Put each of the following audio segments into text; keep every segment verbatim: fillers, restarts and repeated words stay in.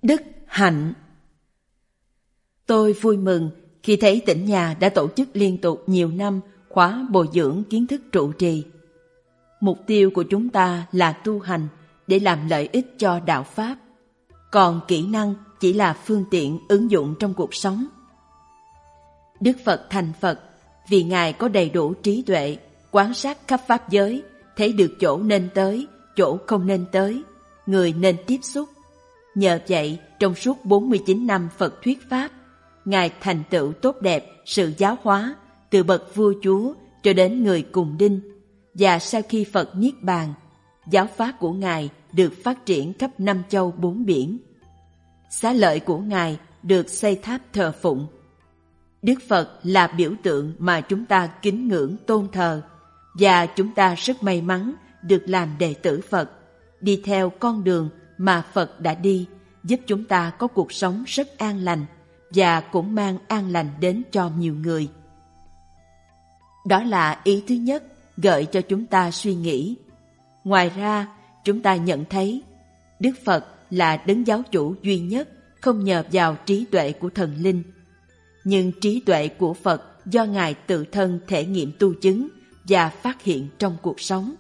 Đức hạnh. Tôi vui mừng khi thấy tỉnh nhà đã tổ chức liên tục nhiều năm khóa bồi dưỡng kiến thức trụ trì. Mục tiêu của chúng ta là tu hành để làm lợi ích cho đạo Pháp, còn kỹ năng chỉ là phương tiện ứng dụng trong cuộc sống. Đức Phật thành Phật vì Ngài có đầy đủ trí tuệ, quan sát khắp Pháp giới, thấy được chỗ nên tới, chỗ không nên tới, người nên tiếp xúc. Nhờ vậy, trong suốt bốn mươi chín năm Phật thuyết Pháp, Ngài thành tựu tốt đẹp sự giáo hóa từ bậc vua chúa cho đến người cùng đinh. Và sau khi Phật niết bàn, giáo pháp của Ngài được phát triển khắp năm châu bốn biển. Xá lợi của Ngài được xây tháp thờ phụng. Đức Phật là biểu tượng mà chúng ta kính ngưỡng tôn thờ, và chúng ta rất may mắn được làm đệ tử Phật, đi theo con đường mà Phật đã đi, giúp chúng ta có cuộc sống rất an lành và cũng mang an lành đến cho nhiều người. Đó là ý thứ nhất gợi cho chúng ta suy nghĩ. Ngoài ra, chúng ta nhận thấy Đức Phật là đấng giáo chủ duy nhất không nhờ vào trí tuệ của thần linh. Nhưng trí tuệ của Phật do Ngài tự thân thể nghiệm tu chứng và phát hiện trong cuộc sống.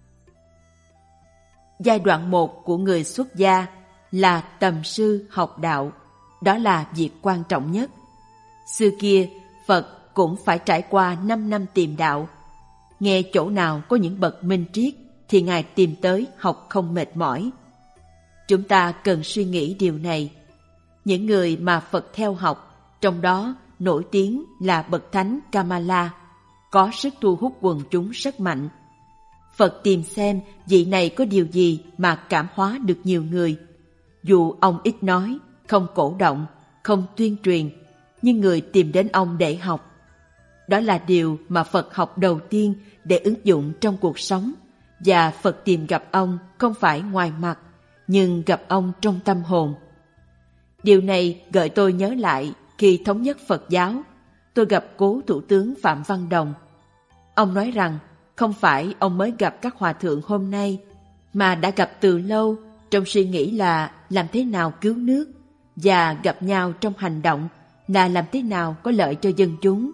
Giai đoạn một của người xuất gia là tầm sư học đạo. Đó là việc quan trọng nhất. Xưa kia, Phật cũng phải trải qua năm năm tìm đạo. Nghe chỗ nào có những bậc minh triết thì Ngài tìm tới học không mệt mỏi. Chúng ta cần suy nghĩ điều này. Những người mà Phật theo học, trong đó nổi tiếng là bậc thánh Kamala, có sức thu hút quần chúng rất mạnh. Phật tìm xem vị này có điều gì mà cảm hóa được nhiều người. Dù ông ít nói, không cổ động, không tuyên truyền, nhưng người tìm đến ông để học. Đó là điều mà Phật học đầu tiên để ứng dụng trong cuộc sống, và Phật tìm gặp ông không phải ngoài mặt, nhưng gặp ông trong tâm hồn. Điều này gợi tôi nhớ lại khi thống nhất Phật giáo, tôi gặp cố Thủ tướng Phạm Văn Đồng. Ông nói rằng không phải ông mới gặp các hòa thượng hôm nay, mà đã gặp từ lâu, trong suy nghĩ là làm thế nào cứu nước, và gặp nhau trong hành động là làm thế nào có lợi cho dân chúng.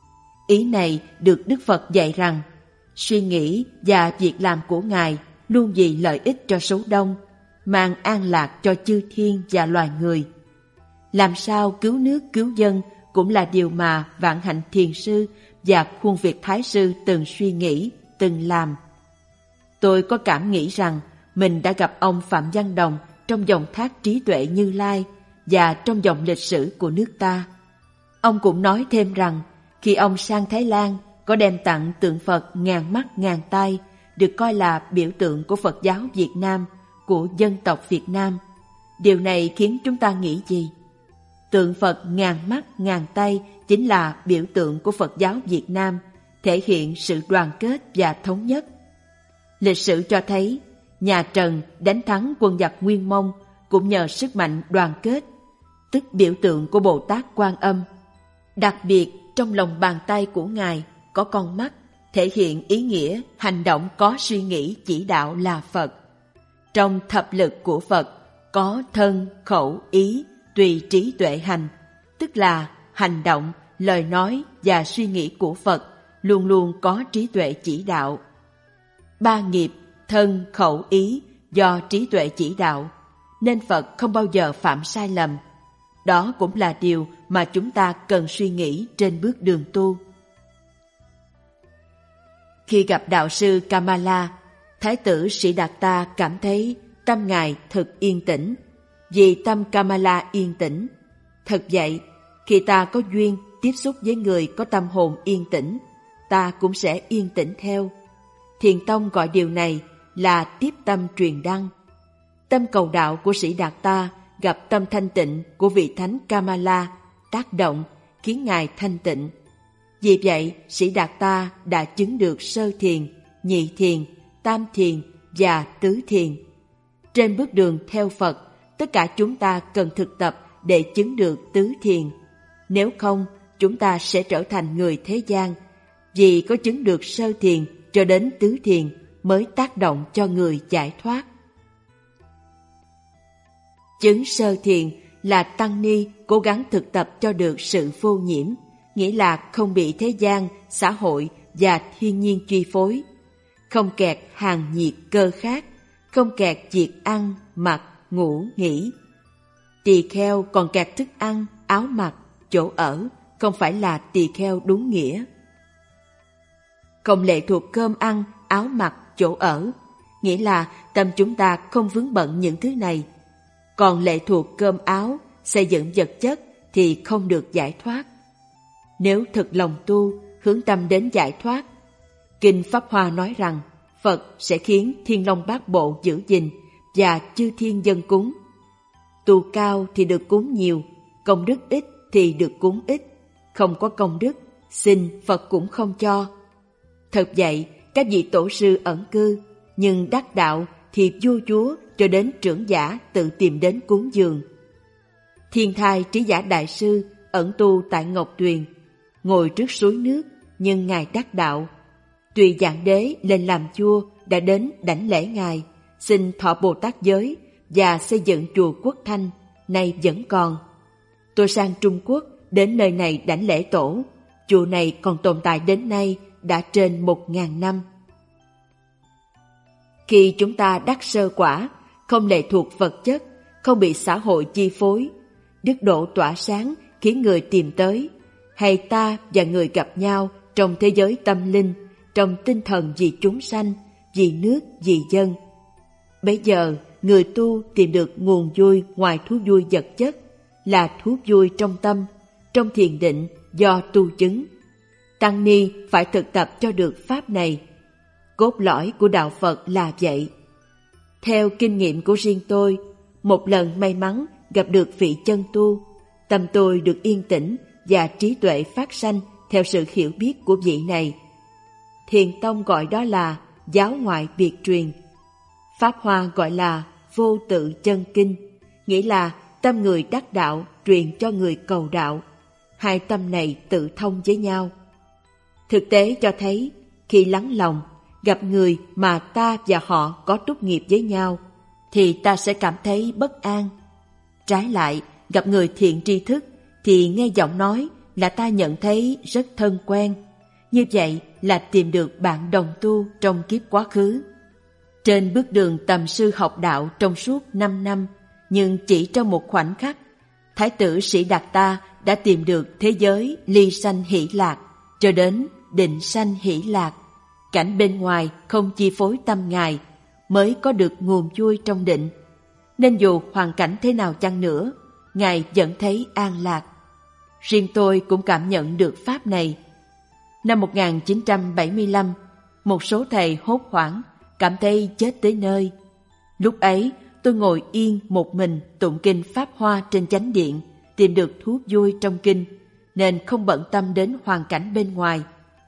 Ý này được Đức Phật dạy rằng suy nghĩ và việc làm của Ngài luôn vì lợi ích cho số đông, mang an lạc cho chư thiên và loài người. Làm sao cứu nước cứu dân cũng là điều mà Vạn Hạnh Thiền Sư và Khuôn Việt Thái Sư từng suy nghĩ, từng làm. Tôi có cảm nghĩ rằng mình đã gặp ông Phạm Văn Đồng trong dòng thác trí tuệ Như Lai và trong dòng lịch sử của nước ta. Ông cũng nói thêm rằng khi ông sang Thái Lan có đem tặng tượng Phật ngàn mắt ngàn tay, được coi là biểu tượng của Phật giáo Việt Nam, của dân tộc Việt Nam. Điều này khiến chúng ta nghĩ gì? Tượng Phật ngàn mắt ngàn tay chính là biểu tượng của Phật giáo Việt Nam, thể hiện sự đoàn kết và thống nhất. Lịch sử cho thấy nhà Trần đánh thắng quân giặc Nguyên Mông cũng nhờ sức mạnh đoàn kết, tức biểu tượng của Bồ Tát Quan Âm. Đặc biệt trong lòng bàn tay của Ngài có con mắt, thể hiện ý nghĩa hành động có suy nghĩ chỉ đạo là Phật. Trong thập lực của Phật có thân, khẩu, ý, tùy trí tuệ hành, tức là hành động, lời nói và suy nghĩ của Phật luôn luôn có trí tuệ chỉ đạo. Ba nghiệp, thân, khẩu, ý do trí tuệ chỉ đạo, nên Phật không bao giờ phạm sai lầm. Đó cũng là điều mà chúng ta cần suy nghĩ trên bước đường tu. Khi gặp đạo sư Kamala, Thái tử Sĩ Đạt Ta cảm thấy tâm Ngài thật yên tĩnh, vì tâm Kamala yên tĩnh. Thật vậy, khi ta có duyên tiếp xúc với người có tâm hồn yên tĩnh, ta cũng sẽ yên tĩnh theo. Thiền tông gọi điều này là tiếp tâm truyền đăng. Tâm cầu đạo của Sĩ Đạt Ta gặp tâm thanh tịnh của vị thánh Kamala tác động khiến Ngài thanh tịnh. Vì vậy, Sĩ Đạt Ta đã chứng được sơ thiền, nhị thiền, tam thiền và tứ thiền. Trên bước đường theo Phật, tất cả chúng ta cần thực tập để chứng được tứ thiền. Nếu không, chúng ta sẽ trở thành người thế gian, vì có chứng được sơ thiền cho đến tứ thiền mới tác động cho người giải thoát. Chứng sơ thiền là tăng ni cố gắng thực tập cho được sự vô nhiễm, nghĩa là không bị thế gian, xã hội và thiên nhiên chi phối, không kẹt hàng nhiệt cơ khát, không kẹt việc ăn, mặc, ngủ, nghỉ. Tỳ kheo còn kẹt thức ăn, áo mặc, chỗ ở, không phải là tỳ kheo đúng nghĩa. Không lệ thuộc cơm ăn, áo mặc, chỗ ở, nghĩa là tâm chúng ta không vướng bận những thứ này. Còn lệ thuộc cơm áo, xây dựng vật chất thì không được giải thoát. Nếu thực lòng tu, hướng tâm đến giải thoát, Kinh Pháp Hoa nói rằng Phật sẽ khiến Thiên Long Bát Bộ giữ gìn và chư thiên dân cúng. Tu cao thì được cúng nhiều, công đức ít thì được cúng ít, không có công đức, xin Phật cũng không cho. Thật vậy, các vị tổ sư ẩn cư, nhưng đắc đạo thì vua chúa cho đến trưởng giả tự tìm đến cúng dường. Thiên Thai Trí Giả Đại Sư ẩn tu tại Ngọc Tuyền, ngồi trước suối nước, nhưng Ngài đắc đạo. Tùy Dạng Đế lên làm vua đã đến đảnh lễ Ngài, xin thọ Bồ Tát giới và xây dựng chùa Quốc Thanh, nay vẫn còn. Tôi sang Trung Quốc, đến nơi này đảnh lễ tổ, chùa này còn tồn tại đến nay đã trên một ngàn năm. Khi chúng ta đắc sơ quả, không lệ thuộc vật chất, không bị xã hội chi phối, đức độ tỏa sáng khiến người tìm tới, hay ta và người gặp nhau trong thế giới tâm linh, trong tinh thần vì chúng sanh, vì nước, vì dân. Bấy giờ, người tu tìm được nguồn vui ngoài thú vui vật chất, là thú vui trong tâm, trong thiền định do tu chứng. Tăng ni phải thực tập cho được pháp này. Cốt lõi của đạo Phật là vậy. Theo kinh nghiệm của riêng tôi, một lần may mắn gặp được vị chân tu, tâm tôi được yên tĩnh và trí tuệ phát sanh theo sự hiểu biết của vị này. Thiền tông gọi đó là giáo ngoại biệt truyền. Pháp Hoa gọi là vô tự chân kinh, nghĩa là tâm người đắc đạo truyền cho người cầu đạo. Hai tâm này tự thông với nhau. Thực tế cho thấy, khi lắng lòng, gặp người mà ta và họ có túc nghiệp với nhau, thì ta sẽ cảm thấy bất an. Trái lại, gặp người thiện tri thức, thì nghe giọng nói là ta nhận thấy rất thân quen. Như vậy là tìm được bạn đồng tu trong kiếp quá khứ. Trên bước đường tầm sư học đạo trong suốt năm năm, nhưng chỉ trong một khoảnh khắc, Thái tử Sĩ Đạt Ta đã tìm được thế giới ly sanh hỷ lạc, cho đến định sanh hỷ lạc. Cảnh bên ngoài không chi phối tâm Ngài, mới có được nguồn vui trong định. Nên dù hoàn cảnh thế nào chăng nữa, Ngài vẫn thấy an lạc. Riêng tôi cũng cảm nhận được pháp này. Năm một nghìn chín trăm bảy mươi lăm, một số thầy hốt hoảng, cảm thấy chết tới nơi. Lúc ấy, tôi ngồi yên một mình tụng kinh Pháp Hoa trên chánh điện, tìm được thú vui trong kinh, nên không bận tâm đến hoàn cảnh bên ngoài.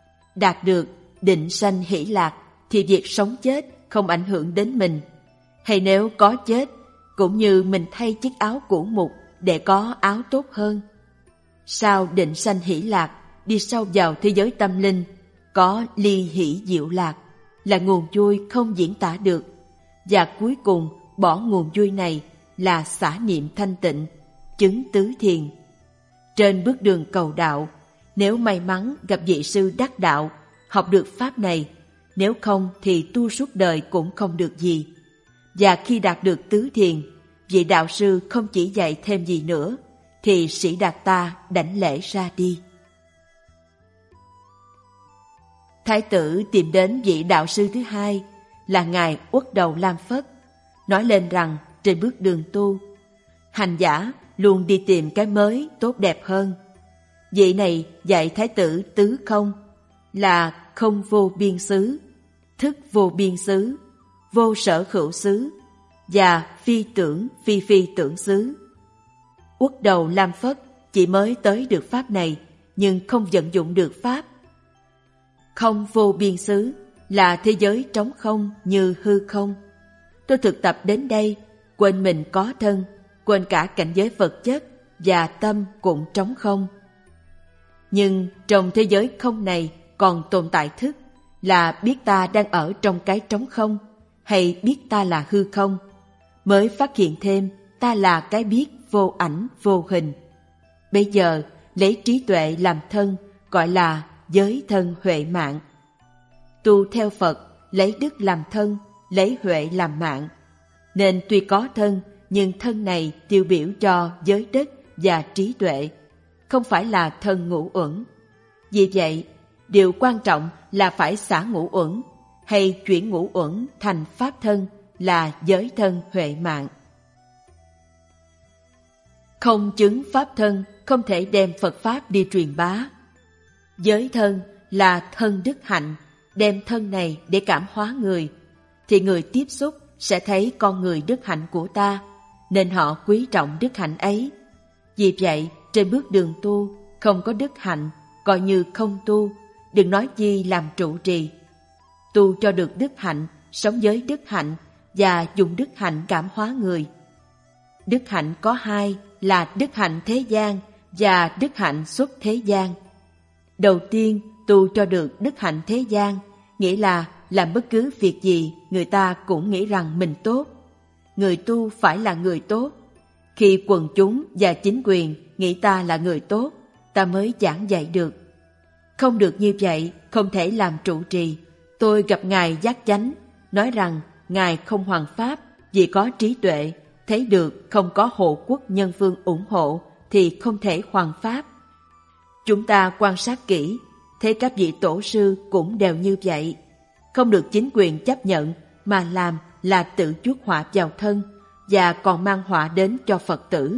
Đạt được định sanh hỷ lạc thì việc sống chết không ảnh hưởng đến mình. Hay nếu có chết, cũng như mình thay chiếc áo cũ mục để có áo tốt hơn. Sau định sanh hỷ lạc, đi sâu vào thế giới tâm linh, có ly hỷ diệu lạc, là nguồn vui không diễn tả được. Và cuối cùng bỏ nguồn vui này là xả niệm thanh tịnh, chứng tứ thiền. Trên bước đường cầu đạo, nếu may mắn gặp vị sư đắc đạo, học được pháp này, nếu không thì tu suốt đời cũng không được gì. Và khi đạt được tứ thiền, vị đạo sư không chỉ dạy thêm gì nữa, thì Sĩ Đạt Ta đảnh lễ ra đi. Thái tử tìm đến vị đạo sư thứ hai là Ngài Uất Đầu Lam Phất, nói lên rằng trên bước đường tu, hành giả luôn đi tìm cái mới tốt đẹp hơn. Vị này dạy Thái tử tứ không, là không vô biên xứ, thức vô biên xứ, vô sở hữu xứ và phi tưởng phi phi tưởng xứ. Uất Đầu Lam Phất chỉ mới tới được pháp này, nhưng không vận dụng được pháp. Không vô biên xứ là thế giới trống không như hư không. Tôi thực tập đến đây, quên mình có thân, quên cả cảnh giới vật chất và tâm cũng trống không. Nhưng trong thế giới không này còn tồn tại thức, là biết ta đang ở trong cái trống không, hay biết ta là hư không, mới phát hiện thêm ta là cái biết vô ảnh vô hình. Bây giờ lấy trí tuệ làm thân, gọi là giới thân huệ mạng. Tu theo Phật, lấy đức làm thân, lấy huệ làm mạng. Nên tuy có thân, nhưng thân này tiêu biểu cho giới đức và trí tuệ, không phải là thân ngũ uẩn. Vì vậy, điều quan trọng là phải xả ngũ uẩn, hay chuyển ngũ uẩn thành pháp thân, là giới thân huệ mạng. Không chứng pháp thân, không thể đem Phật Pháp đi truyền bá. Giới thân là thân đức hạnh, đem thân này để cảm hóa người, thì người tiếp xúc sẽ thấy con người đức hạnh của ta, nên họ quý trọng đức hạnh ấy. Vì vậy, trên bước đường tu, không có đức hạnh, coi như không tu, đừng nói gì làm trụ trì. Tu cho được đức hạnh, sống với đức hạnh và dùng đức hạnh cảm hóa người. Đức hạnh có hai là đức hạnh thế gian và đức hạnh xuất thế gian. Đầu tiên, tu cho được đức hạnh thế gian, nghĩa là làm bất cứ việc gì người ta cũng nghĩ rằng mình tốt. Người tu phải là người tốt. Khi quần chúng và chính quyền nghĩ ta là người tốt, ta mới giảng dạy được. Không được như vậy, không thể làm trụ trì. Tôi gặp Ngài Giác Chánh, nói rằng Ngài không hoằng pháp vì có trí tuệ, thấy được không có hộ quốc nhân phương ủng hộ thì không thể hoằng pháp. Chúng ta quan sát kỹ, thấy các vị tổ sư cũng đều như vậy. Không được chính quyền chấp nhận mà làm là tự chuốc họa vào thân và còn mang họa đến cho Phật tử.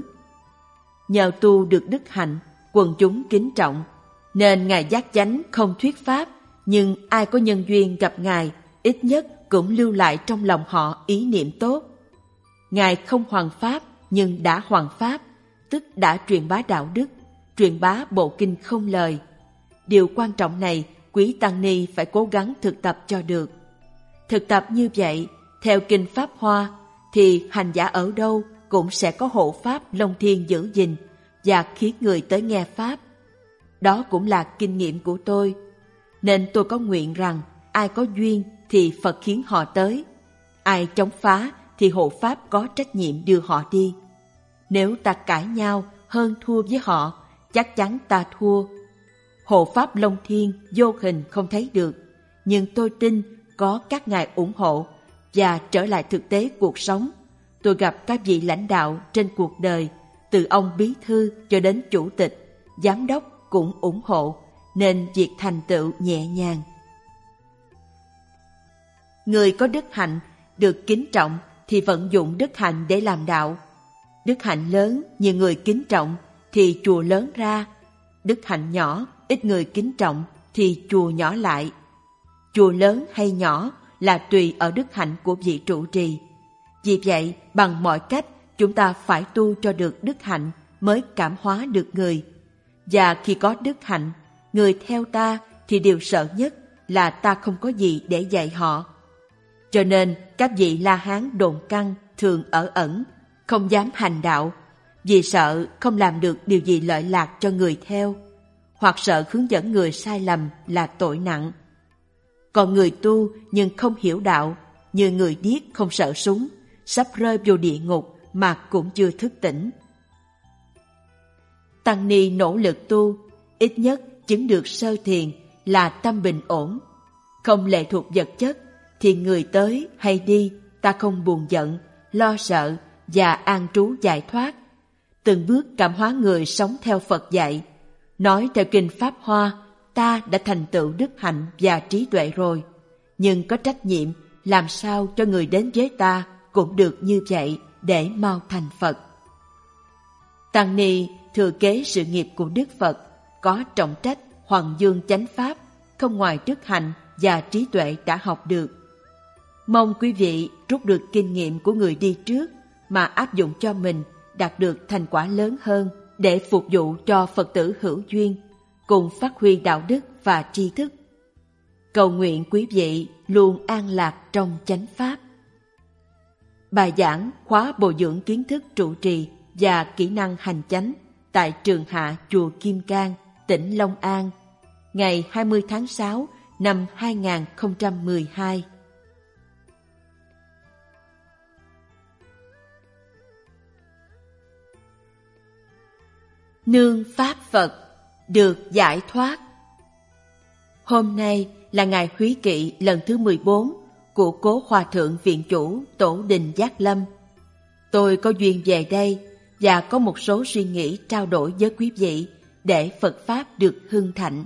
Nhờ tu được đức hạnh, quần chúng kính trọng, nên Ngài Giác Chánh không thuyết pháp, nhưng ai có nhân duyên gặp Ngài, ít nhất cũng lưu lại trong lòng họ ý niệm tốt. Ngài không hoằng pháp, nhưng đã hoằng pháp, tức đã truyền bá đạo đức, truyền bá bộ kinh không lời. Điều quan trọng này, quý tăng ni phải cố gắng thực tập cho được. Thực tập như vậy, theo kinh Pháp Hoa, thì hành giả ở đâu cũng sẽ có hộ pháp Long Thiên giữ gìn và khiến người tới nghe pháp. Đó cũng là kinh nghiệm của tôi. Nên tôi có nguyện rằng ai có duyên thì Phật khiến họ tới. Ai chống phá thì hộ pháp có trách nhiệm đưa họ đi. Nếu ta cãi nhau hơn thua với họ, chắc chắn ta thua. Hộ pháp Long Thiên vô hình không thấy được, nhưng tôi tin có các ngài ủng hộ. Và trở lại thực tế cuộc sống, tôi gặp các vị lãnh đạo trên cuộc đời, từ ông bí thư cho đến chủ tịch, giám đốc cũng ủng hộ, nên việc thành tựu nhẹ nhàng. Người có đức hạnh được kính trọng thì vận dụng đức hạnh để làm đạo. Đức hạnh lớn, nhiều người kính trọng thì chùa lớn ra. Đức hạnh nhỏ, ít người kính trọng thì chùa nhỏ lại. Chùa lớn hay nhỏ là tùy ở đức hạnh của vị trụ trì. Vì vậy, bằng mọi cách, chúng ta phải tu cho được đức hạnh mới cảm hóa được người. Và khi có đức hạnh, người theo ta thì điều sợ nhất là ta không có gì để dạy họ. Cho nên, các vị La Hán độn căn thường ở ẩn, không dám hành đạo, vì sợ không làm được điều gì lợi lạc cho người theo, hoặc sợ hướng dẫn người sai lầm là tội nặng. Còn người tu nhưng không hiểu đạo, như người điếc không sợ súng, sắp rơi vô địa ngục mà cũng chưa thức tỉnh. Tăng ni nỗ lực tu, ít nhất chứng được sơ thiền là tâm bình ổn. Không lệ thuộc vật chất, thì người tới hay đi, ta không buồn giận, lo sợ và an trú giải thoát. Từng bước cảm hóa người sống theo Phật dạy. Nói theo kinh Pháp Hoa, ta đã thành tựu đức hạnh và trí tuệ rồi, nhưng có trách nhiệm làm sao cho người đến với ta cũng được như vậy để mau thành Phật. Tăng ni thừa kế sự nghiệp của Đức Phật, có trọng trách hoằng dương chánh pháp, không ngoài đức hạnh và trí tuệ đã học được. Mong quý vị rút được kinh nghiệm của người đi trước mà áp dụng cho mình, đạt được thành quả lớn hơn để phục vụ cho Phật tử hữu duyên, cùng phát huy đạo đức và tri thức. Cầu nguyện quý vị luôn an lạc trong chánh pháp. Bài giảng khóa bồi dưỡng kiến thức trụ trì và kỹ năng hành chánh tại Trường Hạ Chùa Kim Cang, tỉnh Long An, ngày hai mươi tháng sáu năm hai nghìn không trăm mười hai. nương Pháp Phật, được giải thoát. Hôm nay là ngày Húy Kỵ lần thứ mười bốn của Cố Hòa Thượng Viện Chủ Tổ Đình Giác Lâm. Tôi có duyên về đây và có một số suy nghĩ trao đổi với quý vị để Phật Pháp được hưng thịnh.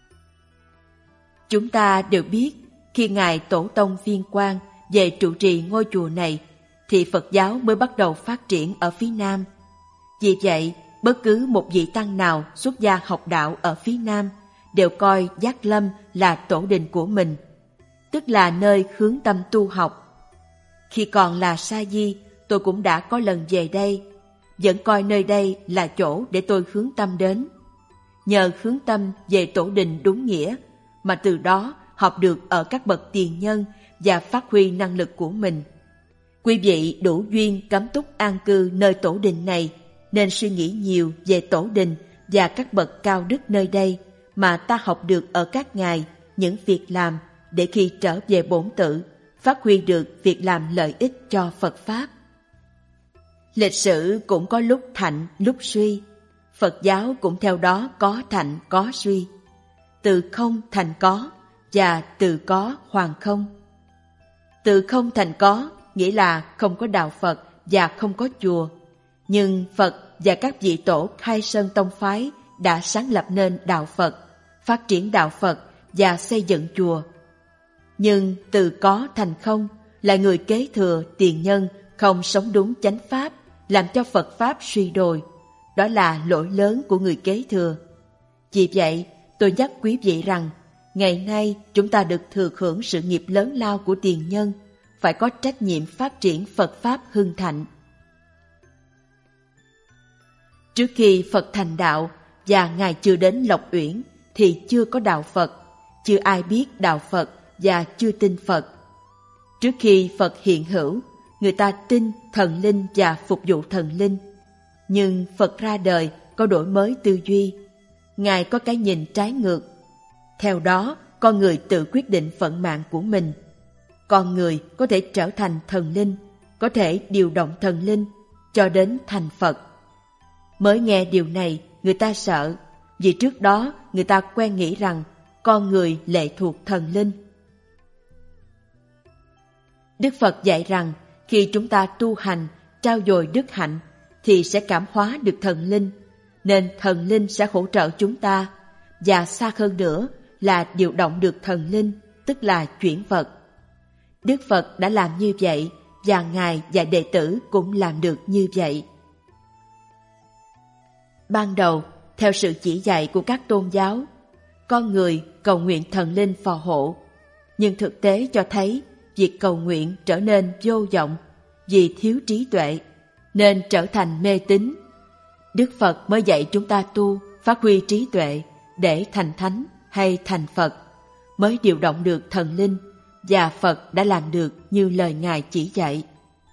Chúng ta đều biết, khi Ngài Tổ Tông Viên Quang về trụ trì ngôi chùa này, thì Phật giáo mới bắt đầu phát triển ở phía Nam. Vì vậy, bất cứ một vị tăng nào xuất gia học đạo ở phía Nam đều coi Giác Lâm là tổ đình của mình, tức là nơi hướng tâm tu học. Khi còn là sa di, tôi cũng đã có lần về đây, vẫn coi nơi đây là chỗ để tôi hướng tâm đến. Nhờ hướng tâm về tổ đình đúng nghĩa, mà từ đó học được ở các bậc tiền nhân và phát huy năng lực của mình. Quý vị đủ duyên cắm túc an cư nơi tổ đình này, nên suy nghĩ nhiều về tổ đình và các bậc cao đức nơi đây mà ta học được ở các ngài những việc làm, để khi trở về bổn tự phát huy được việc làm lợi ích cho Phật Pháp. Lịch sử cũng có lúc thạnh lúc suy, Phật giáo cũng theo đó có thạnh có suy. Từ không thành có và từ có hoàn không. Từ không thành có nghĩa là không có đạo Phật và không có chùa, nhưng Phật và các vị tổ khai sơn tông phái đã sáng lập nên đạo Phật, phát triển đạo Phật và xây dựng chùa. Nhưng từ có thành không là người kế thừa tiền nhân không sống đúng chánh pháp, làm cho Phật Pháp suy đồi. Đó là lỗi lớn của người kế thừa. Vì vậy, tôi nhắc quý vị rằng, ngày nay chúng ta được thừa hưởng sự nghiệp lớn lao của tiền nhân, phải có trách nhiệm phát triển Phật Pháp hưng thịnh. Trước khi Phật thành đạo và Ngài chưa đến Lộc Uyển thì chưa có đạo Phật, chưa ai biết đạo Phật và chưa tin Phật. Trước khi Phật hiện hữu, người ta tin thần linh và phục vụ thần linh. Nhưng Phật ra đời có đổi mới tư duy. Ngài có cái nhìn trái ngược. Theo đó, con người tự quyết định vận mạng của mình. Con người có thể trở thành thần linh, có thể điều động thần linh, cho đến thành Phật. Mới nghe điều này, người ta sợ, vì trước đó người ta quen nghĩ rằng con người lệ thuộc thần linh. Đức Phật dạy rằng khi chúng ta tu hành, trau dồi đức hạnh, thì sẽ cảm hóa được thần linh, nên thần linh sẽ hỗ trợ chúng ta, và xa hơn nữa là điều động được thần linh, tức là chuyển vật. Đức Phật đã làm như vậy, và Ngài và đệ tử cũng làm được như vậy. Ban đầu, theo sự chỉ dạy của các tôn giáo, con người cầu nguyện thần linh phò hộ, nhưng thực tế cho thấy việc cầu nguyện trở nên vô vọng vì thiếu trí tuệ, nên trở thành mê tín. Đức Phật mới dạy chúng ta tu, phát huy trí tuệ để thành thánh hay thành Phật, mới điều động được thần linh, và Phật đã làm được như lời Ngài chỉ dạy.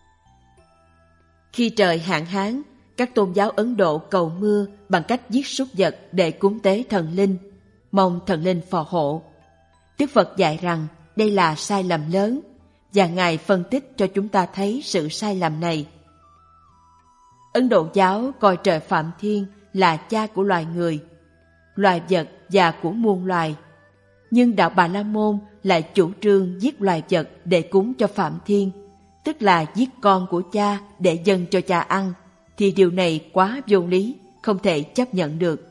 Khi trời hạn hán, các tôn giáo Ấn Độ cầu mưa bằng cách giết súc vật để cúng tế thần linh, mong thần linh phò hộ. Đức Phật dạy rằng đây là sai lầm lớn, và Ngài phân tích cho chúng ta thấy sự sai lầm này. Ấn Độ giáo coi trời Phạm Thiên là cha của loài người, loài vật và của muôn loài. Nhưng đạo Bà La Môn lại chủ trương giết loài vật để cúng cho Phạm Thiên, tức là giết con của cha để dâng cho cha ăn, thì điều này quá vô lý, không thể chấp nhận được.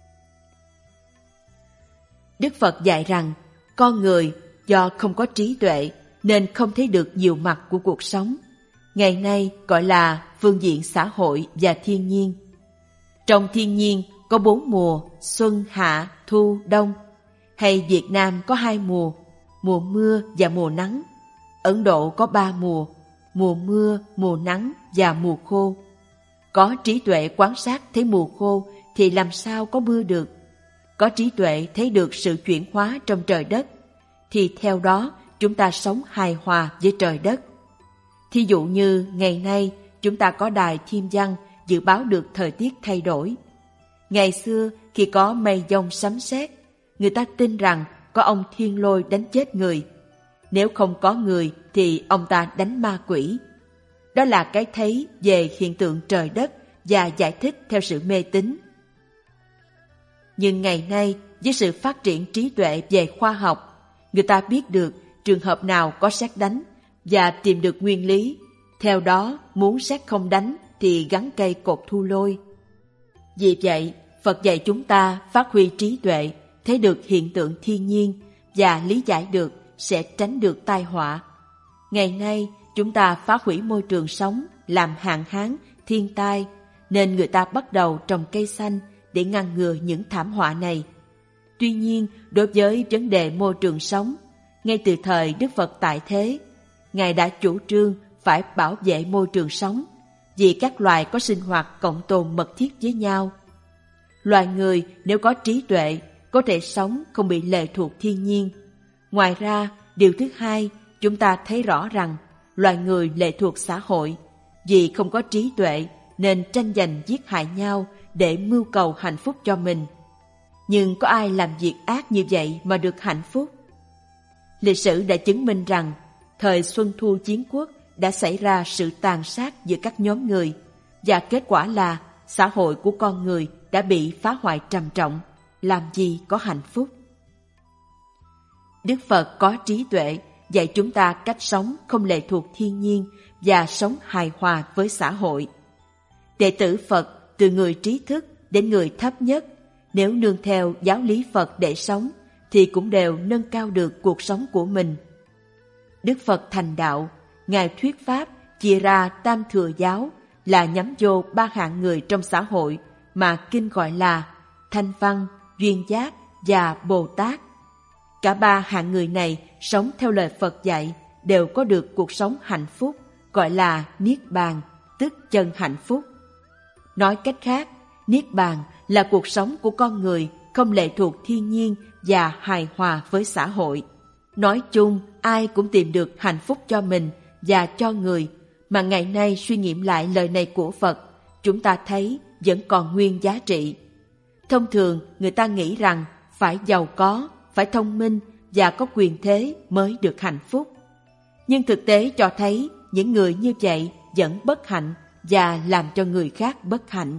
Đức Phật dạy rằng con người do không có trí tuệ nên không thấy được nhiều mặt của cuộc sống, ngày nay gọi là phương diện xã hội và thiên nhiên. Trong thiên nhiên có bốn mùa, xuân, hạ, thu, đông. Hay Việt Nam có hai mùa, mùa mưa và mùa nắng. Ấn Độ có ba mùa, mùa mưa, mùa nắng và mùa khô. Có trí tuệ quan sát thấy mùa khô thì làm sao có mưa được. Có trí tuệ thấy được sự chuyển hóa trong trời đất, thì theo đó chúng ta sống hài hòa với trời đất. Thí dụ như ngày nay chúng ta có đài thiên văn dự báo được thời tiết thay đổi. Ngày xưa khi có mây giông sấm sét, người ta tin rằng có ông thiên lôi đánh chết người. Nếu không có người thì ông ta đánh ma quỷ. Đó là cái thấy về hiện tượng trời đất và giải thích theo sự mê tín. Nhưng ngày nay, với sự phát triển trí tuệ về khoa học, người ta biết được trường hợp nào có sét đánh và tìm được nguyên lý. Theo đó, muốn sét không đánh thì gắn cây cột thu lôi. Vì vậy, Phật dạy chúng ta phát huy trí tuệ, thấy được hiện tượng thiên nhiên và lý giải được sẽ tránh được tai họa. Ngày nay, chúng ta phá hủy môi trường sống, làm hạn hán, thiên tai, nên người ta bắt đầu trồng cây xanh để ngăn ngừa những thảm họa này. Tuy nhiên, đối với vấn đề môi trường sống, ngay từ thời Đức Phật tại thế, Ngài đã chủ trương phải bảo vệ môi trường sống, vì các loài có sinh hoạt cộng tồn mật thiết với nhau. Loài người nếu có trí tuệ, có thể sống không bị lệ thuộc thiên nhiên. Ngoài ra, điều thứ hai, chúng ta thấy rõ rằng loài người lệ thuộc xã hội, vì không có trí tuệ nên tranh giành giết hại nhau để mưu cầu hạnh phúc cho mình. Nhưng có ai làm việc ác như vậy mà được hạnh phúc? Lịch sử đã chứng minh rằng thời Xuân Thu Chiến Quốc đã xảy ra sự tàn sát giữa các nhóm người, và kết quả là xã hội của con người đã bị phá hoại trầm trọng, làm gì có hạnh phúc. Đức Phật có trí tuệ, dạy chúng ta cách sống không lệ thuộc thiên nhiên và sống hài hòa với xã hội. Đệ tử Phật từ người trí thức đến người thấp nhất, nếu nương theo giáo lý Phật để sống, thì cũng đều nâng cao được cuộc sống của mình. Đức Phật thành đạo, Ngài thuyết pháp chia ra tam thừa giáo là nhắm vô ba hạng người trong xã hội mà kinh gọi là Thanh Văn, Duyên Giác và Bồ Tát. Cả ba hạng người này sống theo lời Phật dạy đều có được cuộc sống hạnh phúc, gọi là Niết Bàn, tức chân hạnh phúc. Nói cách khác, Niết Bàn là cuộc sống của con người không lệ thuộc thiên nhiên và hài hòa với xã hội. Nói chung, ai cũng tìm được hạnh phúc cho mình và cho người, mà ngày nay suy nghiệm lại lời này của Phật, chúng ta thấy vẫn còn nguyên giá trị. Thông thường, người ta nghĩ rằng phải giàu có, phải thông minh và có quyền thế mới được hạnh phúc. Nhưng thực tế cho thấy những người như vậy vẫn bất hạnh và làm cho người khác bất hạnh.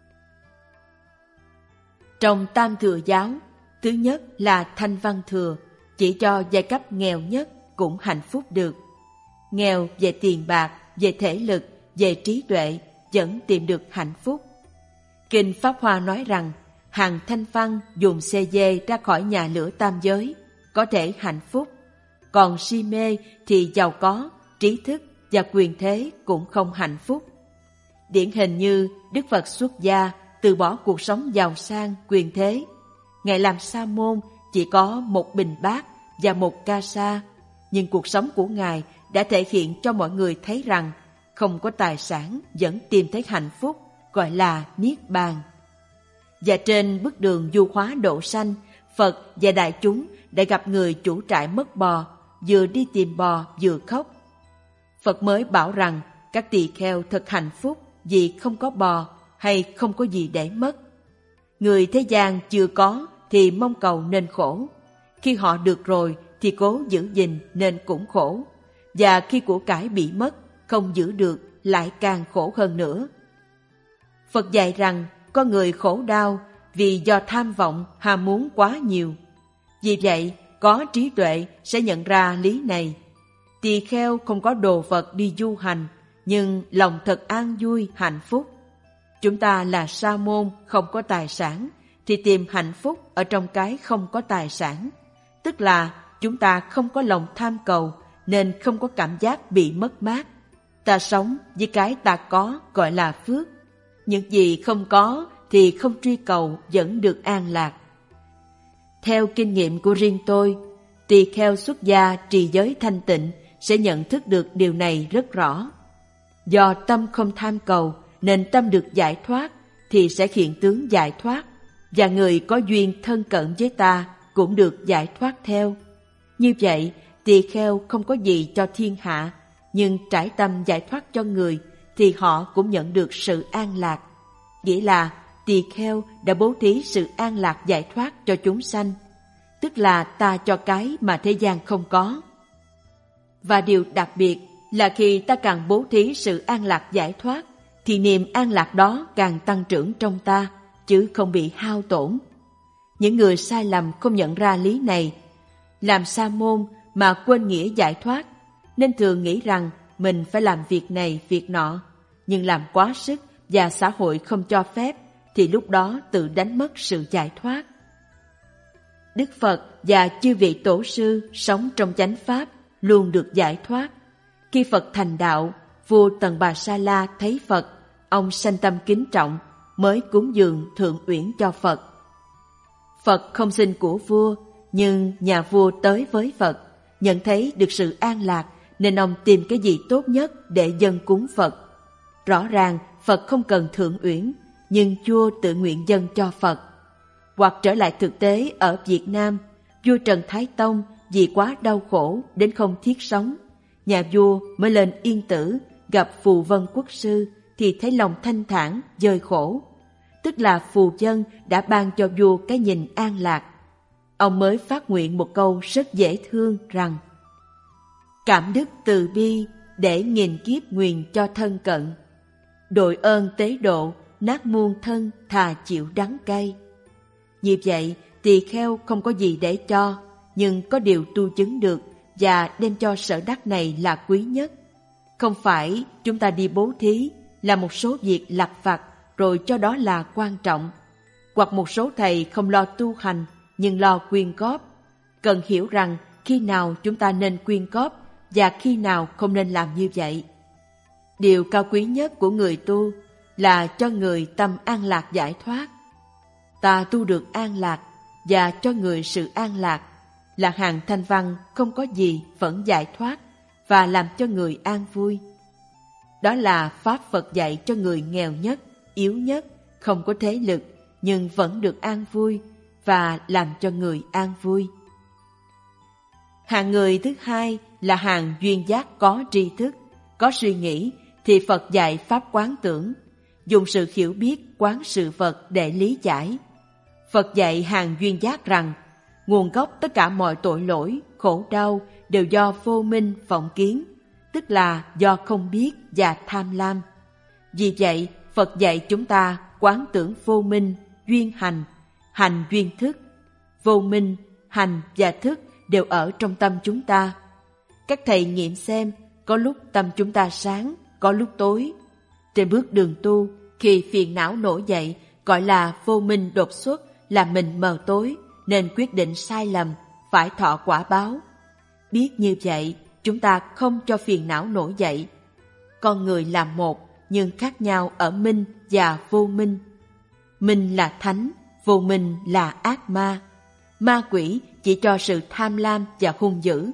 Trong tam thừa giáo, thứ nhất là Thanh Văn thừa, chỉ cho giai cấp nghèo nhất cũng hạnh phúc được. Nghèo về tiền bạc, về thể lực, về trí tuệ vẫn tìm được hạnh phúc. Kinh Pháp Hoa nói rằng hàng thanh văn dùng xe dê ra khỏi nhà lửa tam giới có thể hạnh phúc, còn si mê thì giàu có, trí thức và quyền thế cũng không hạnh phúc. Điển hình như Đức Phật xuất gia từ bỏ cuộc sống giàu sang, quyền thế. Ngài làm sa môn chỉ có một bình bát và một ca sa, nhưng cuộc sống của Ngài đã thể hiện cho mọi người thấy rằng không có tài sản vẫn tìm thấy hạnh phúc, gọi là Niết Bàn. Và trên bước đường du hóa độ sanh, Phật và đại chúng đã gặp người chủ trại mất bò, vừa đi tìm bò vừa khóc. Phật mới bảo rằng các tỳ kheo thật hạnh phúc vì không có bò hay không có gì để mất. Người thế gian chưa có thì mong cầu nên khổ, khi họ được rồi thì cố giữ gìn nên cũng khổ, và khi của cải bị mất, không giữ được lại càng khổ hơn nữa. Phật dạy rằng con người khổ đau vì do tham vọng ham muốn quá nhiều. Vì vậy, có trí tuệ sẽ nhận ra lý này. Tỳ kheo không có đồ vật đi du hành, nhưng lòng thật an vui, hạnh phúc. Chúng ta là sa môn không có tài sản, thì tìm hạnh phúc ở trong cái không có tài sản. Tức là chúng ta không có lòng tham cầu, nên không có cảm giác bị mất mát. Ta sống với cái ta có gọi là phước. Những gì không có thì không truy cầu vẫn được an lạc. Theo kinh nghiệm của riêng tôi, tỳ kheo xuất gia trì giới thanh tịnh sẽ nhận thức được điều này rất rõ. Do tâm không tham cầu nên tâm được giải thoát thì sẽ hiện tướng giải thoát, và người có duyên thân cận với ta cũng được giải thoát theo. Như vậy, tỳ kheo không có gì cho thiên hạ, nhưng trải tâm giải thoát cho người thì họ cũng nhận được sự an lạc. Nghĩa là tỳ kheo đã bố thí sự an lạc giải thoát cho chúng sanh, tức là ta cho cái mà thế gian không có. Và điều đặc biệt là khi ta càng bố thí sự an lạc giải thoát, thì niềm an lạc đó càng tăng trưởng trong ta, chứ không bị hao tổn. Những người sai lầm không nhận ra lý này, làm sa môn mà quên nghĩa giải thoát, nên thường nghĩ rằng mình phải làm việc này việc nọ, nhưng làm quá sức và xã hội không cho phép thì lúc đó tự đánh mất sự giải thoát. Đức Phật và chư vị tổ sư sống trong chánh pháp luôn được giải thoát. Khi Phật thành đạo, vua Tần Bà Sa La thấy Phật, ông sanh tâm kính trọng, mới cúng dường thượng uyển cho Phật. Phật không xin của vua, nhưng nhà vua tới với Phật, nhận thấy được sự an lạc, nên ông tìm cái gì tốt nhất để dâng cúng Phật. Rõ ràng Phật không cần thượng uyển, nhưng vua tự nguyện dâng cho Phật. Hoặc trở lại thực tế ở Việt Nam, vua Trần Thái Tông vì quá đau khổ đến không thiết sống, nhà vua mới lên Yên Tử gặp Phù Vân Quốc sư thì thấy lòng thanh thản dời khổ, tức là phù vân đã ban cho vua cái nhìn an lạc. Ông mới phát nguyện một câu rất dễ thương rằng: cảm đức từ bi để nghìn kiếp nguyền cho thân cận, đội ơn tế độ nát muôn thân thà chịu đắng cay. Như vậy, tỳ kheo không có gì để cho, nhưng có điều tu chứng được và đem cho sở đắc này là quý nhất. Không phải chúng ta đi bố thí, làm một số việc lặt vặt rồi cho đó là quan trọng. Hoặc một số thầy không lo tu hành nhưng lo quyên góp. Cần hiểu rằng khi nào chúng ta nên quyên góp và khi nào không nên làm như vậy. Điều cao quý nhất của người tu là cho người tâm an lạc giải thoát. Ta tu được an lạc và cho người sự an lạc là hàng thanh văn không có gì vẫn giải thoát và làm cho người an vui. Đó là pháp Phật dạy cho người nghèo nhất, yếu nhất, không có thế lực nhưng vẫn được an vui và làm cho người an vui. Hạng người thứ hai là hàng duyên giác có tri thức, có suy nghĩ thì Phật dạy pháp quán tưởng, dùng sự hiểu biết quán sự vật để lý giải. Phật dạy hàng duyên giác rằng nguồn gốc tất cả mọi tội lỗi, khổ đau đều do vô minh vọng kiến, tức là do không biết và tham lam. Vì vậy, Phật dạy chúng ta quán tưởng vô minh, duyên hành, hành duyên thức. Vô minh, hành và thức đều ở trong tâm chúng ta. Các thầy nghiệm xem, có lúc tâm chúng ta sáng, có lúc tối. Trên bước đường tu, khi phiền não nổi dậy, gọi là vô minh đột xuất, làm mình mờ tối, nên quyết định sai lầm, phải thọ quả báo. Biết như vậy, chúng ta không cho phiền não nổi dậy. Con người là một, nhưng khác nhau ở minh và vô minh. Minh là thánh, vô minh là ác ma. Ma quỷ chỉ cho sự tham lam và hung dữ.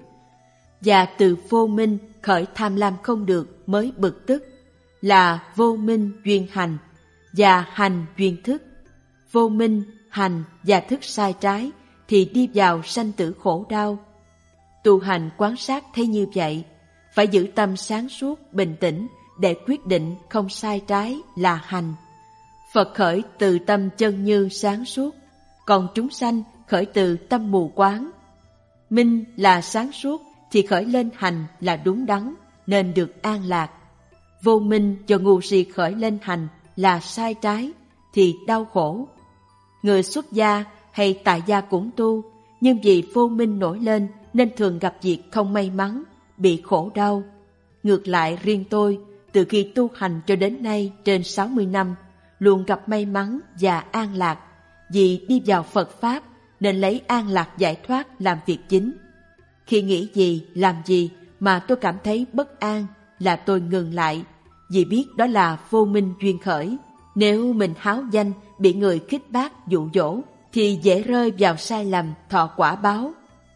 Và từ vô minh khởi tham lam không được mới bực tức, là vô minh duyên hành và hành duyên thức. Vô minh, hành và thức sai trái thì đi vào sanh tử khổ đau. Tu hành quan sát thấy như vậy, phải giữ tâm sáng suốt, bình tĩnh để quyết định không sai trái là hành. Phật khởi từ tâm chân như sáng suốt, còn chúng sanh khởi từ tâm mù quáng. Minh là sáng suốt thì khởi lên hành là đúng đắn, nên được an lạc. Vô minh cho ngu si khởi lên hành là sai trái thì đau khổ. Người xuất gia hay tại gia cũng tu, nhưng vì vô minh nổi lên nên thường gặp việc không may mắn, bị khổ đau. Ngược lại riêng tôi, từ khi tu hành cho đến nay trên sáu mươi năm, luôn gặp may mắn và an lạc, vì đi vào Phật Pháp nên lấy an lạc giải thoát làm việc chính. Khi nghĩ gì, làm gì mà tôi cảm thấy bất an là tôi ngừng lại, vì biết đó là vô minh duyên khởi. Nếu mình háo danh, bị người khích bác dụ dỗ, thì dễ rơi vào sai lầm thọ quả báo.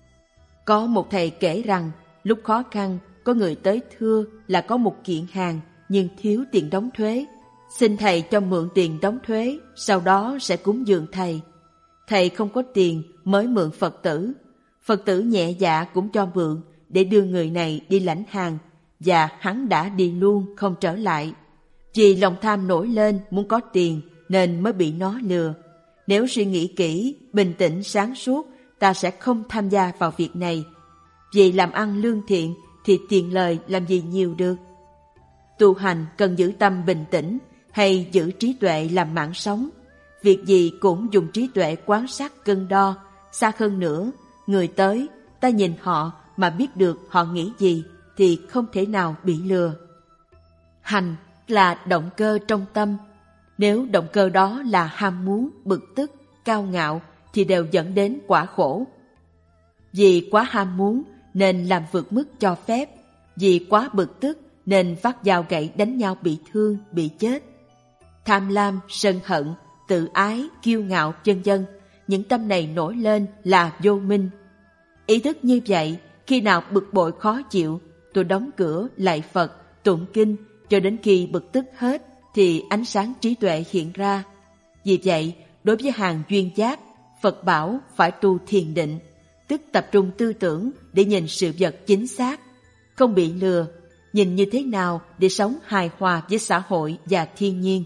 Có một thầy kể rằng, lúc khó khăn, có người tới thưa là có một kiện hàng nhưng thiếu tiền đóng thuế. Xin thầy cho mượn tiền đóng thuế, sau đó sẽ cúng dường thầy. Thầy không có tiền mới mượn Phật tử. Phật tử nhẹ dạ cũng cho mượn để đưa người này đi lãnh hàng, và hắn đã đi luôn không trở lại. Vì lòng tham nổi lên muốn có tiền nên mới bị nó lừa. Nếu suy nghĩ kỹ, bình tĩnh, sáng suốt, ta sẽ không tham gia vào việc này. Vì làm ăn lương thiện thì tiền lời làm gì nhiều được. Tu hành cần giữ tâm bình tĩnh hay giữ trí tuệ làm mạng sống. việc gì cũng dùng trí tuệ quan sát cân đo. Xa hơn nữa, người tới, ta nhìn họ mà biết được họ nghĩ gì thì không thể nào bị lừa. Hành là động cơ trong tâm. Nếu động cơ đó là ham muốn, bực tức, cao ngạo thì đều dẫn đến quả khổ. Vì quá ham muốn nên làm vượt mức cho phép, vì quá bực tức nên vác dao gậy đánh nhau bị thương, bị chết. Tham lam, sân hận, tự ái, kiêu ngạo, vân vân, những tâm này nổi lên là vô minh. Ý thức như vậy, khi nào bực bội khó chịu, tôi đóng cửa lạy Phật, tụng kinh cho đến khi bực tức hết thì ánh sáng trí tuệ hiện ra. Vì vậy, đối với hàng duyên giác, Phật bảo phải tu thiền định, tức tập trung tư tưởng để nhìn sự vật chính xác, không bị lừa, nhìn như thế nào để sống hài hòa với xã hội và thiên nhiên.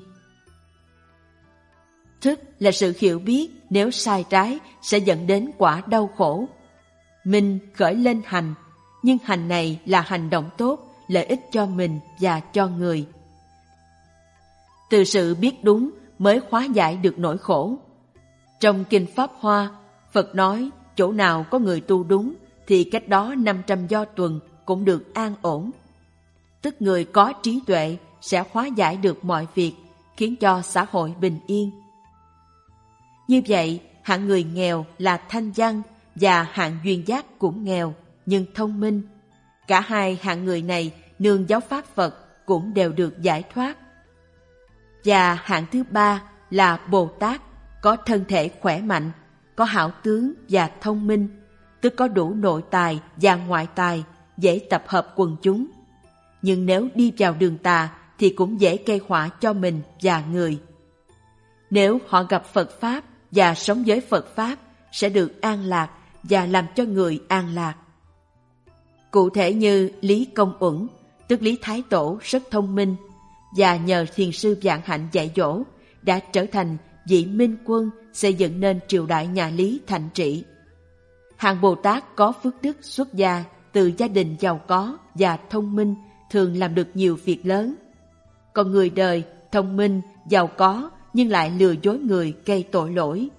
Thức là sự hiểu biết nếu sai trái sẽ dẫn đến quả đau khổ. Minh khởi lên hành, nhưng hành này là hành động tốt, lợi ích cho mình và cho người. Từ sự biết đúng mới hóa giải được nỗi khổ. Trong Kinh Pháp Hoa, Phật nói chỗ nào có người tu đúng thì cách đó năm trăm do tuần cũng được an ổn. Tức người có trí tuệ sẽ hóa giải được mọi việc, khiến cho xã hội bình yên. Như vậy, hạng người nghèo là thanh văn và hạng duyên giác cũng nghèo nhưng thông minh. Cả hai hạng người này nương giáo pháp Phật cũng đều được giải thoát. Và hạng thứ ba là Bồ Tát, có thân thể khỏe mạnh, có hảo tướng và thông minh, tức có đủ nội tài và ngoại tài, dễ tập hợp quần chúng. Nhưng nếu đi vào đường tà thì cũng dễ gây họa cho mình và người. Nếu họ gặp Phật Pháp và sống với Phật Pháp sẽ được an lạc và làm cho người an lạc. Cụ thể như Lý Công Uẩn, tức Lý Thái Tổ rất thông minh và nhờ thiền sư Vạn Hạnh dạy dỗ đã trở thành vị minh quân xây dựng nên triều đại nhà Lý thành trị. Hạng Bồ Tát có phước đức xuất gia từ gia đình giàu có và thông minh thường làm được nhiều việc lớn. Còn người đời thông minh, giàu có nhưng lại lừa dối người gây tội lỗi.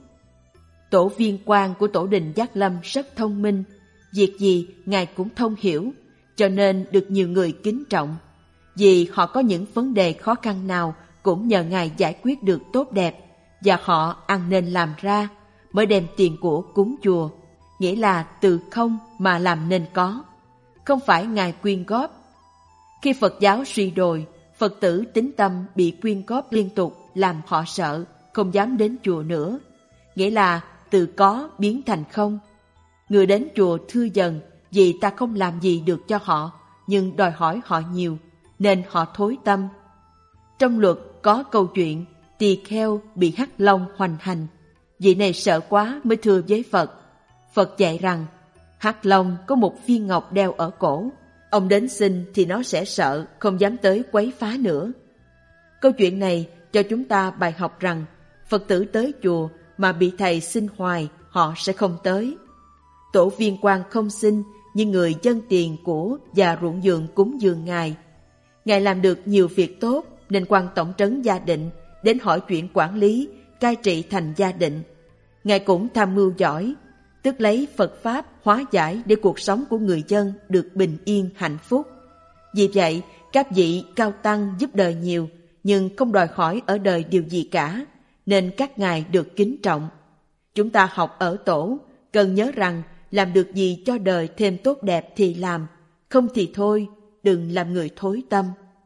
Tổ Viên Quang của Tổ đình Giác Lâm rất thông minh, việc gì Ngài cũng thông hiểu, cho nên được nhiều người kính trọng. Vì họ có những vấn đề khó khăn nào cũng nhờ Ngài giải quyết được tốt đẹp, và họ ăn nên làm ra, mới đem tiền của cúng chùa, nghĩa là từ không mà làm nên có, không phải Ngài quyên góp. Khi Phật giáo suy đồi, Phật tử tín tâm bị quyên góp liên tục làm họ sợ, không dám đến chùa nữa, nghĩa là từ có biến thành không. Người đến chùa thưa dần vì ta không làm gì được cho họ, nhưng đòi hỏi họ nhiều, nên họ thối tâm. Trong luật có câu chuyện tỳ kheo bị hắc long hoành hành, vị này sợ quá mới thưa với Phật. Phật dạy rằng hắc long có một viên ngọc đeo ở cổ, ông đến xin thì nó sẽ sợ, không dám tới quấy phá nữa. Câu chuyện này cho chúng ta bài học rằng Phật tử tới chùa mà bị thầy xin hoài, họ sẽ không tới. Tổ Viên Quang không xin, nhưng người dâng tiền của và ruộng vườn cúng dường Ngài. Ngài làm được nhiều việc tốt nên quan tổng trấn Gia Định đến hỏi chuyện quản lý, cai trị thành Gia Định. Ngài cũng tham mưu giỏi, tức lấy Phật Pháp hóa giải để cuộc sống của người dân được bình yên hạnh phúc. Vì vậy, các vị cao tăng giúp đời nhiều, nhưng không đòi hỏi ở đời điều gì cả, nên các ngài được kính trọng. Chúng ta học ở tổ, cần nhớ rằng làm được gì cho đời thêm tốt đẹp thì làm, không thì thôi, đừng làm người thối tâm.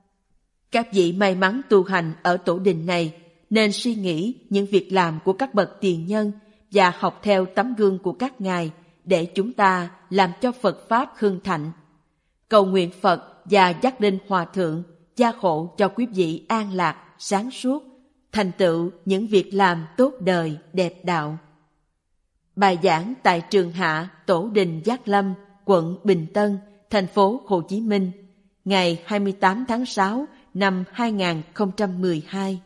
Các vị may mắn tu hành ở tổ đình này nên suy nghĩ những việc làm của các bậc tiền nhân và học theo tấm gương của các ngài để chúng ta làm cho Phật Pháp hưng thạnh. Cầu nguyện Phật và Giác Linh Hòa Thượng gia hộ cho quý vị an lạc, sáng suốt, thành tựu những việc làm tốt đời, đẹp đạo. Bài giảng tại Trường Hạ Tổ đình Giác Lâm, quận Bình Tân, thành phố Hồ Chí Minh, ngày hai mươi tám tháng sáu năm hai nghìn không trăm mười hai.